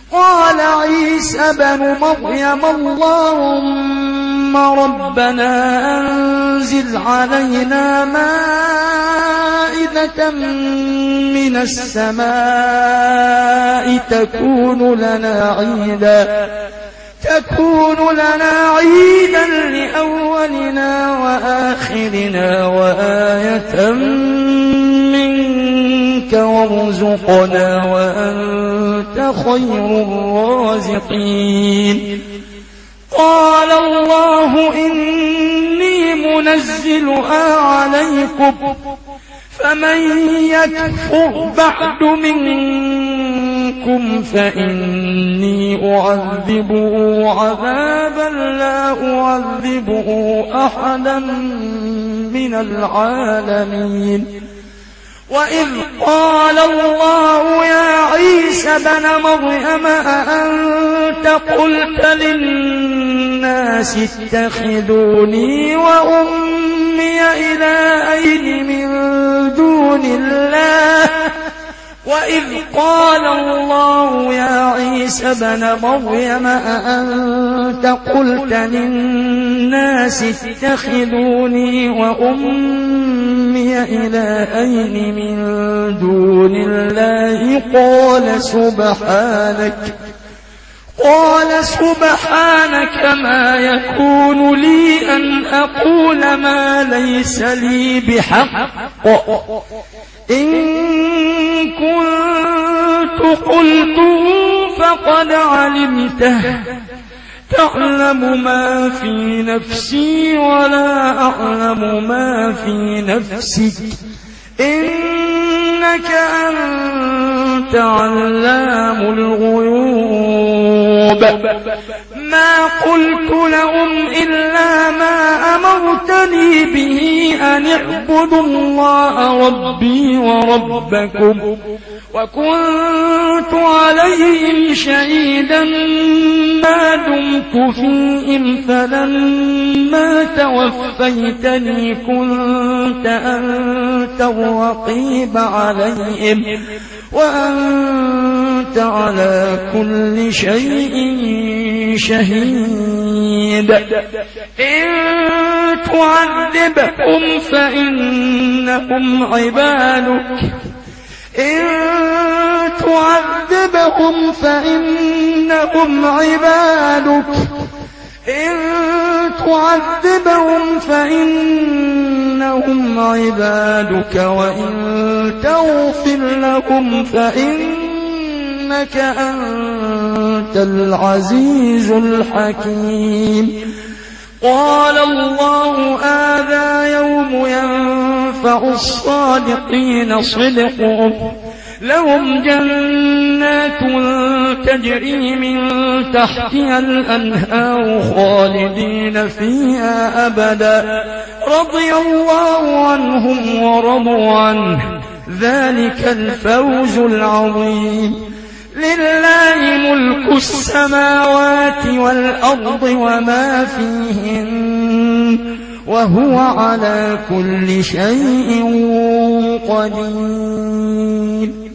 قال عيسى بن مريم اللهم ربنا أنزل علينا مائدة من السماء تكون لنا عيدا لأولنا وآخرنا وآية منك وارزقنا وأنت خير الرازقين قال الله إني منزلها عليكم فمن يكفر بعد منكم فإني أعذبه عذابا لا أعذبه أحدا من العالمين وإذ قال الله يا عيسى بن مريم أأنت قلت للناس اتخذوني وأمي إلهين من دون الله وإذ قال الله يا عيسى بن مريم أأنت قلت للناس اتخذوني وأمي إلهين من دون الله قال سبحانك ما يكون لي أن أقول ما ليس لي بحق إن كنت قلته فقد علمته تعلم ما في نفسي ولا أعلم ما في نفسك إنك أنت علام الغيوب ما قلت لهم إلا ما أمرتني به أن اعبدوا الله ربي وربكم وكنت عليهم شهيدا ما دمت فيهم فلما توفيتني كنت أنت الرقيب عليهم وأنت على كل شيء شهيد إن تعذبهم فإنهم عبادك وإن تغفر لهم فإنك أنت العزيز الحكيم قال الله هذا يوم ينفع الصادقين صدقهم لهم جنات تجري من تحتها الأنهار خالدين فيها أبدا رضي الله عنهم ورضوا عنه ذلك الفوز العظيم لله ملك السماوات والأرض وما فيهن وهو على كل شيء قدير